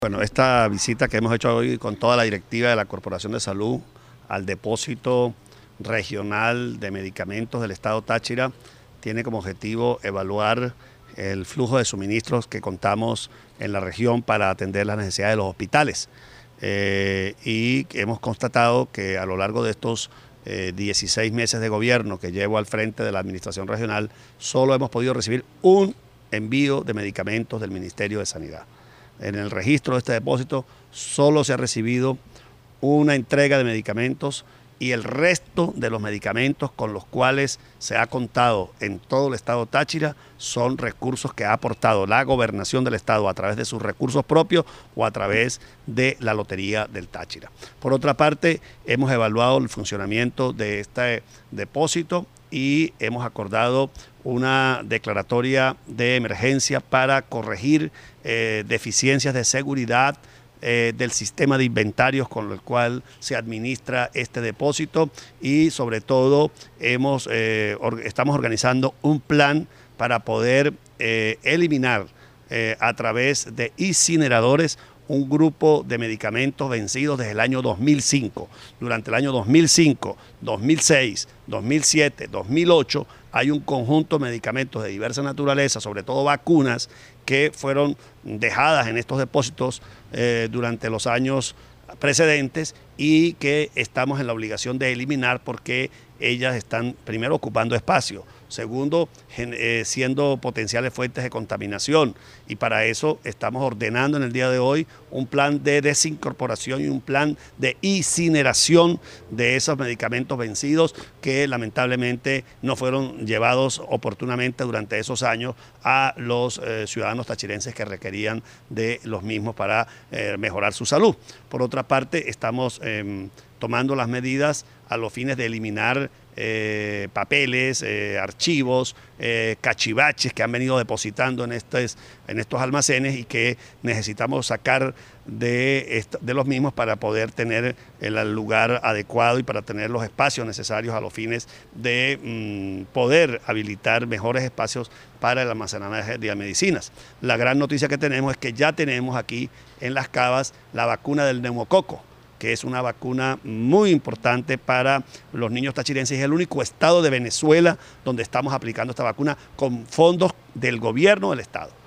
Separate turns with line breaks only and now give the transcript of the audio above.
Bueno, esta visita que hemos hecho hoy con toda la directiva de la Corporación de Salud al depósito regional de medicamentos del Estado Táchira tiene como objetivo evaluar el flujo de suministros que contamos en la región para atender las necesidades de los hospitales. Y hemos constatado que a lo largo de estos 16 meses de gobierno que llevo al frente de la administración regional, solo hemos podido recibir un envío de medicamentos del Ministerio de Sanidad. En el registro de este depósito solo se ha recibido una entrega de medicamentos y el resto de los medicamentos con los cuales se ha contado en todo el estado Táchira son recursos que ha aportado la gobernación del estado a través de sus recursos propios o a través de la Lotería del Táchira. Por otra parte, hemos evaluado el funcionamiento de este depósito y hemos acordado una declaratoria de emergencia para corregir deficiencias de seguridad del sistema de inventarios con el cual se administra este depósito y sobre todo estamos organizando un plan para poder eliminar a través de incineradores un grupo de medicamentos vencidos desde el año 2005. Durante el año 2005, 2006, 2007, 2008 hay un conjunto de medicamentos de diversa naturaleza, sobre todo vacunas, que fueron dejadas en estos depósitos durante los años precedentes y que estamos en la obligación de eliminar porque ellas están, primero, ocupando espacio, segundo, siendo potenciales fuentes de contaminación, y para eso estamos ordenando en el día de hoy un plan de desincorporación y un plan de incineración de esos medicamentos vencidos que lamentablemente no fueron llevados oportunamente durante esos años a los ciudadanos tachirenses que requerían de los mismos para mejorar su salud. Por otra parte, estamos tomando las medidas a los fines de eliminar papeles, archivos, cachivaches que han venido depositando en estos almacenes y que necesitamos sacar de los mismos para poder tener el lugar adecuado y para tener los espacios necesarios a los fines de poder habilitar mejores espacios para el almacenaje de medicinas. La gran noticia que tenemos es que ya tenemos aquí en Las Cavas la vacuna del neumococo, que es una vacuna muy importante para los niños tachirenses. Es el único estado de Venezuela donde estamos aplicando esta vacuna con fondos del gobierno del estado.